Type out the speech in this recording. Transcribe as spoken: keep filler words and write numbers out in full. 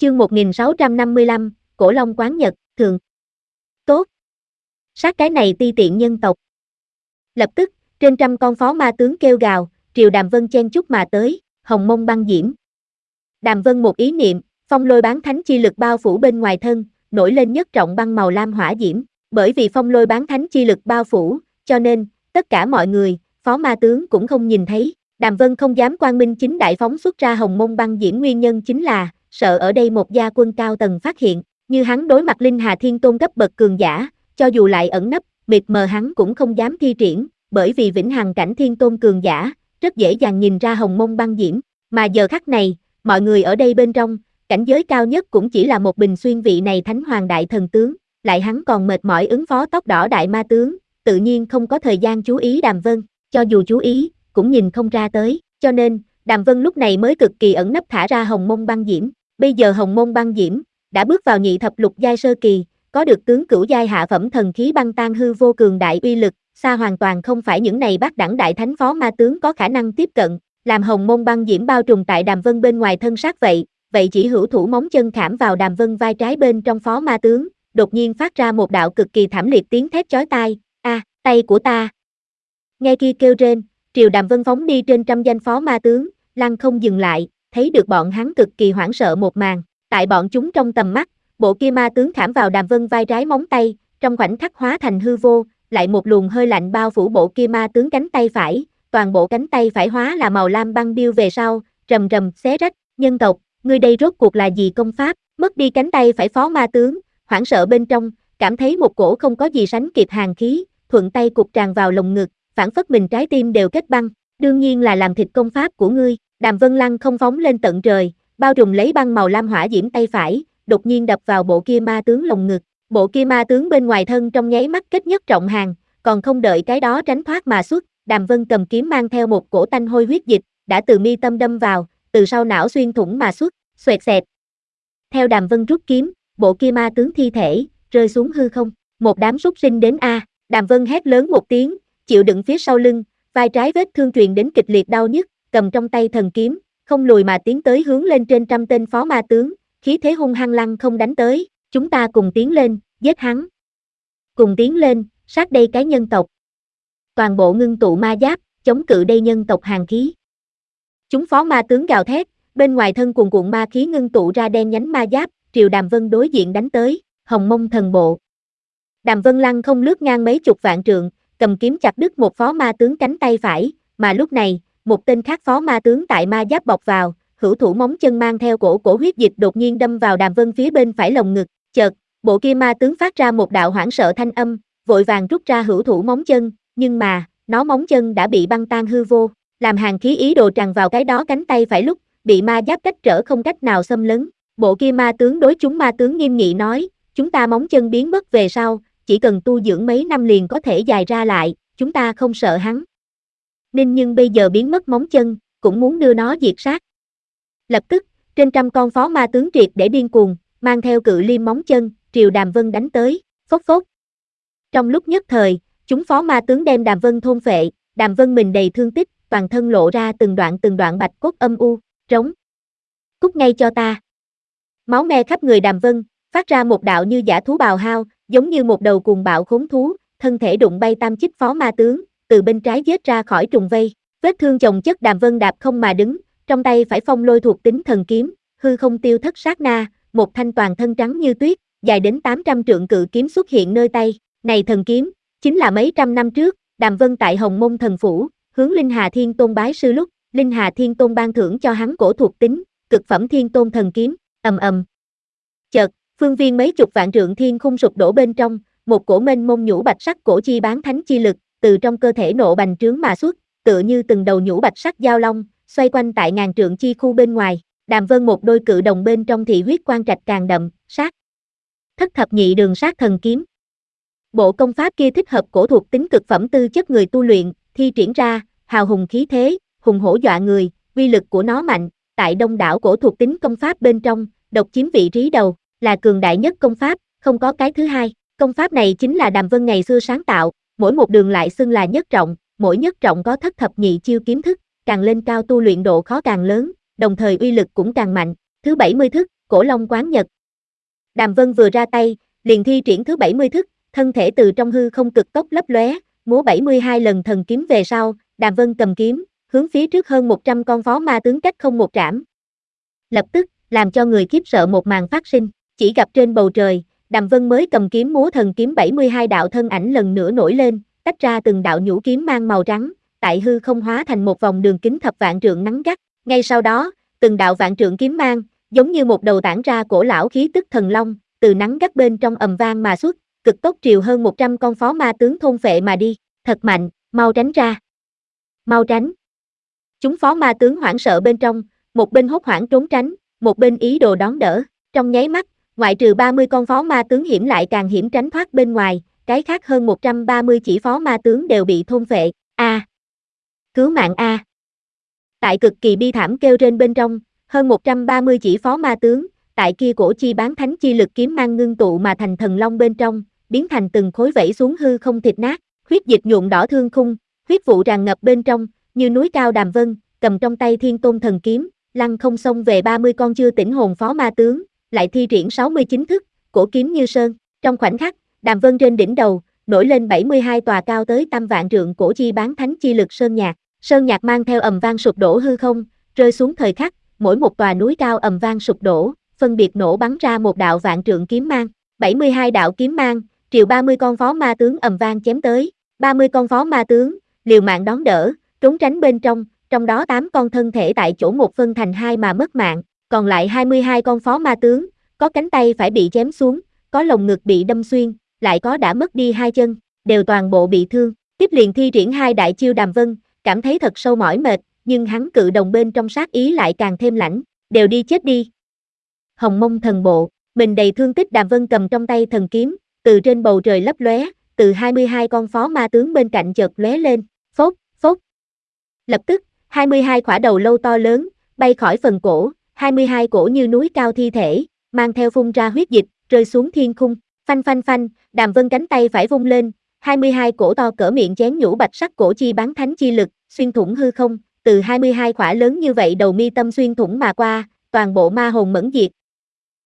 Chương một nghìn sáu trăm năm mươi lăm, Cổ Long Quán Nhật, thường. Tốt. Sát cái này ti tiện nhân tộc. Lập tức, trên trăm con phó ma tướng kêu gào, triều Đàm Vân chen chúc mà tới, hồng mông băng diễm. Đàm Vân một ý niệm, phong lôi bán thánh chi lực bao phủ bên ngoài thân, nổi lên nhất trọng băng màu lam hỏa diễm. Bởi vì phong lôi bán thánh chi lực bao phủ, cho nên, tất cả mọi người, phó ma tướng cũng không nhìn thấy. Đàm Vân không dám quang minh chính đại phóng xuất ra hồng mông băng diễm nguyên nhân chính là, sợ ở đây một gia quân cao tầng phát hiện, như hắn đối mặt Linh Hà Thiên Tôn cấp bậc cường giả, cho dù lại ẩn nấp, mịt mờ hắn cũng không dám thi triển, bởi vì vĩnh hằng cảnh Thiên Tôn cường giả, rất dễ dàng nhìn ra hồng mông băng diễm, mà giờ khắc này, mọi người ở đây bên trong, cảnh giới cao nhất cũng chỉ là một Bình Xuyên vị này Thánh Hoàng đại thần tướng, lại hắn còn mệt mỏi ứng phó tóc đỏ đại ma tướng, tự nhiên không có thời gian chú ý Đàm Vân, cho dù chú ý, cũng nhìn không ra tới, cho nên, Đàm Vân lúc này mới cực kỳ ẩn nấp thả ra hồng mông băng diễm, bây giờ hồng mông băng diễm, đã bước vào nhị thập lục giai sơ kỳ, có được tướng cửu giai hạ phẩm thần khí băng tan hư vô cường đại uy lực, xa hoàn toàn không phải những này bát đẳng đại thánh phó ma tướng có khả năng tiếp cận, làm hồng mông băng diễm bao trùm tại Đàm Vân bên ngoài thân sát vậy, vậy chỉ hữu thủ móng chân khảm vào Đàm Vân vai trái bên trong phó ma tướng, đột nhiên phát ra một đạo cực kỳ thảm liệt tiếng thét chói tai, a, tay của ta. Nghe kia kêu rên, triều Đàm Vân phóng đi trên trăm danh phó ma tướng, lăng không dừng lại, thấy được bọn hắn cực kỳ hoảng sợ một màn, tại bọn chúng trong tầm mắt, bộ kia ma tướng khảm vào Đàm Vân vai trái móng tay, trong khoảnh khắc hóa thành hư vô, lại một luồng hơi lạnh bao phủ bộ kia ma tướng cánh tay phải, toàn bộ cánh tay phải hóa là màu lam băng điêu về sau, rầm rầm xé rách, nhân tộc, ngươi đây rốt cuộc là gì công pháp, mất đi cánh tay phải phó ma tướng, hoảng sợ bên trong, cảm thấy một cổ không có gì sánh kịp hàn khí, thuận tay cục tràn vào lồng ngực, phản phất mình trái tim đều kết băng, đương nhiên là làm thịt công pháp của ngươi. Đàm Vân lăng không phóng lên tận trời, bao trùm lấy băng màu lam hỏa diễm tay phải, đột nhiên đập vào bộ kia ma tướng lồng ngực, bộ kia ma tướng bên ngoài thân trong nháy mắt kết nhất trọng hàng, còn không đợi cái đó tránh thoát mà xuất, Đàm Vân cầm kiếm mang theo một cổ tanh hôi huyết dịch, đã từ mi tâm đâm vào, từ sau não xuyên thủng mà xuất, xoẹt xẹt. Theo Đàm Vân rút kiếm, bộ kia ma tướng thi thể, rơi xuống hư không, một đám súc sinh đến a, Đàm Vân hét lớn một tiếng, chịu đựng phía sau lưng, vai trái vết thương truyền đến kịch liệt đau nhức, cầm trong tay thần kiếm, không lùi mà tiến tới hướng lên trên trăm tên phó ma tướng, khí thế hung hăng lăng không đánh tới, chúng ta cùng tiến lên, giết hắn. Cùng tiến lên, sát đây cái nhân tộc. Toàn bộ ngưng tụ ma giáp, chống cự đây nhân tộc hàn khí. Chúng phó ma tướng gào thét, bên ngoài thân cuồn cuộn ma khí ngưng tụ ra đen nhánh ma giáp, triều Đàm Vân đối diện đánh tới, hồng mông thần bộ. Đàm Vân lăng không lướt ngang mấy chục vạn trượng, cầm kiếm chặt đứt một phó ma tướng cánh tay phải, mà lúc này, một tên khác phó ma tướng tại ma giáp bọc vào, hữu thủ móng chân mang theo cổ cổ huyết dịch đột nhiên đâm vào Đàm Vân phía bên phải lồng ngực, chợt, bộ kia ma tướng phát ra một đạo hoảng sợ thanh âm, vội vàng rút ra hữu thủ móng chân, nhưng mà, nó móng chân đã bị băng tan hư vô, làm hàn khí ý đồ tràn vào cái đó cánh tay phải lúc, bị ma giáp cách trở không cách nào xâm lấn. Bộ kia ma tướng đối chúng ma tướng nghiêm nghị nói, chúng ta móng chân biến mất về sau, chỉ cần tu dưỡng mấy năm liền có thể dài ra lại, chúng ta không sợ hắn. Nên nhưng bây giờ biến mất móng chân, cũng muốn đưa nó diệt sát. Lập tức, trên trăm con phó ma tướng triệt để điên cuồng, mang theo cự liêm móng chân, triều Đàm Vân đánh tới, phốc phốc. Trong lúc nhất thời, chúng phó ma tướng đem Đàm Vân thôn phệ, Đàm Vân mình đầy thương tích, toàn thân lộ ra từng đoạn từng đoạn bạch cốt âm u, trống. Cút ngay cho ta. Máu me khắp người Đàm Vân, phát ra một đạo như dã thú bào hao, giống như một đầu cuồng bạo khốn thú, thân thể đụng bay tam chích phó ma tướng, từ bên trái giết ra khỏi trùng vây, vết thương chồng chất Đàm Vân đạp không mà đứng, trong tay phải phong lôi thuộc tính thần kiếm, hư không tiêu thất sát na, một thanh toàn thân trắng như tuyết, dài đến tám trăm trượng cự kiếm xuất hiện nơi tay, này thần kiếm, chính là mấy trăm năm trước, Đàm Vân tại Hồng Mông Thần Phủ, hướng Linh Hà Thiên Tôn bái sư lúc, Linh Hà Thiên Tôn ban thưởng cho hắn cổ thuộc tính, cực phẩm Thiên Tôn thần kiếm, ầm ầm. Chợt, phương viên mấy chục vạn trượng thiên khung sụp đổ bên trong, một cổ mênh mông nhũ bạch sắc cổ chi bán thánh chi lực, từ trong cơ thể nộ bành trướng mà xuất, tựa như từng đầu nhũ bạch sắc giao long, xoay quanh tại ngàn trượng chi khu bên ngoài, Đàm Vân một đôi cự đồng bên trong thị huyết quang trạch càng đậm, sát. Thất thập nhị đường sát thần kiếm. Bộ công pháp kia thích hợp cổ thuộc tính cực phẩm tư chất người tu luyện, thi triển ra, hào hùng khí thế, hùng hổ dọa người, uy lực của nó mạnh, tại đông đảo cổ thuộc tính công pháp bên trong, độc chiếm vị trí đầu, là cường đại nhất công pháp, không có cái thứ hai. Công pháp này chính là Đàm Vân ngày xưa sáng tạo, mỗi một đường lại xưng là nhất trọng, mỗi nhất trọng có thất thập nhị chiêu kiếm thức, càng lên cao tu luyện độ khó càng lớn, đồng thời uy lực cũng càng mạnh. Thứ bảy mươi thức, Cổ Long Quán Nhật. Đàm Vân vừa ra tay, liền thi triển thứ bảy mươi thức, thân thể từ trong hư không cực tốc lấp lóe, múa bảy mươi hai lần thần kiếm về sau, Đàm Vân cầm kiếm, hướng phía trước hơn một trăm con phó ma tướng cách không một trảm. Lập tức, làm cho người khiếp sợ một màn phát sinh, chỉ gặp trên bầu trời, Đàm Vân mới cầm kiếm múa thần kiếm bảy mươi hai đạo thân ảnh lần nữa nổi lên, tách ra từng đạo nhũ kiếm mang màu trắng, tại hư không hóa thành một vòng đường kính thập vạn trượng nắng gắt. Ngay sau đó, từng đạo vạn trượng kiếm mang, giống như một đầu tản ra cổ lão khí tức thần long, từ nắng gắt bên trong ầm vang mà xuất, cực tốc triều hơn một trăm con phó ma tướng thôn phệ mà đi. Thật mạnh, mau tránh ra. Mau tránh. Chúng phó ma tướng hoảng sợ bên trong, một bên hốt hoảng trốn tránh, một bên ý đồ đón đỡ. Trong nháy mắt, ngoại trừ ba mươi con phó ma tướng hiểm lại càng hiểm tránh thoát bên ngoài, cái khác hơn một trăm ba mươi chỉ phó ma tướng đều bị thôn phệ. A! À. Cứu mạng A! À. Tại cực kỳ bi thảm kêu trên bên trong, hơn một trăm ba mươi chỉ phó ma tướng, tại kia cổ chi bán thánh chi lực kiếm mang ngưng tụ mà thành thần long bên trong, biến thành từng khối vẫy xuống hư không thịt nát, huyết dịch nhuộm đỏ thương khung, huyết vụ tràn ngập bên trong, như núi cao Đàm Vân, cầm trong tay Thiên Tôn thần kiếm, lăng không xông về ba mươi con chưa tỉnh hồn phó ma tướng, lại thi triển sáu mươi chín thức, cổ kiếm như sơn. Trong khoảnh khắc, Đàm Vân trên đỉnh đầu, nổi lên bảy mươi hai tòa cao tới trăm vạn trượng cổ chi bán thánh chi lực sơn nhạc. Sơn nhạc mang theo ầm vang sụp đổ hư không, rơi xuống thời khắc, mỗi một tòa núi cao ầm vang sụp đổ, phân biệt nổ bắn ra một đạo vạn trượng kiếm mang, bảy mươi hai đạo kiếm mang, triều ba mươi con phó ma tướng ầm vang chém tới, ba mươi con phó ma tướng, liều mạng đón đỡ, trốn tránh bên trong, trong đó tám con thân thể tại chỗ một phân thành hai mà mất mạng, còn lại hai mươi hai con phó ma tướng, có cánh tay phải bị chém xuống, có lồng ngực bị đâm xuyên, lại có đã mất đi hai chân, đều toàn bộ bị thương. Tiếp liền thi triển hai đại chiêu Đàm Vân, cảm thấy thật sâu mỏi mệt, nhưng hắn cự đồng bên trong sát ý lại càng thêm lãnh, đều đi chết đi. Hồng Mông thần bộ, mình đầy thương tích Đàm Vân cầm trong tay thần kiếm, từ trên bầu trời lấp lóe, từ hai mươi hai con phó ma tướng bên cạnh chợt lóe lên, phốt, phốt. Lập tức, hai mươi hai khỏa đầu lâu to lớn, bay khỏi phần cổ, hai mươi hai cổ như núi cao thi thể, mang theo phun ra huyết dịch, rơi xuống thiên khung, phanh phanh phanh, Đàm Vân cánh tay phải vung lên, hai mươi hai cổ to cỡ miệng chén nhũ bạch sắc cổ chi bán thánh chi lực, xuyên thủng hư không, từ hai mươi hai khỏa lớn như vậy đầu mi tâm xuyên thủng mà qua, toàn bộ ma hồn mẫn diệt,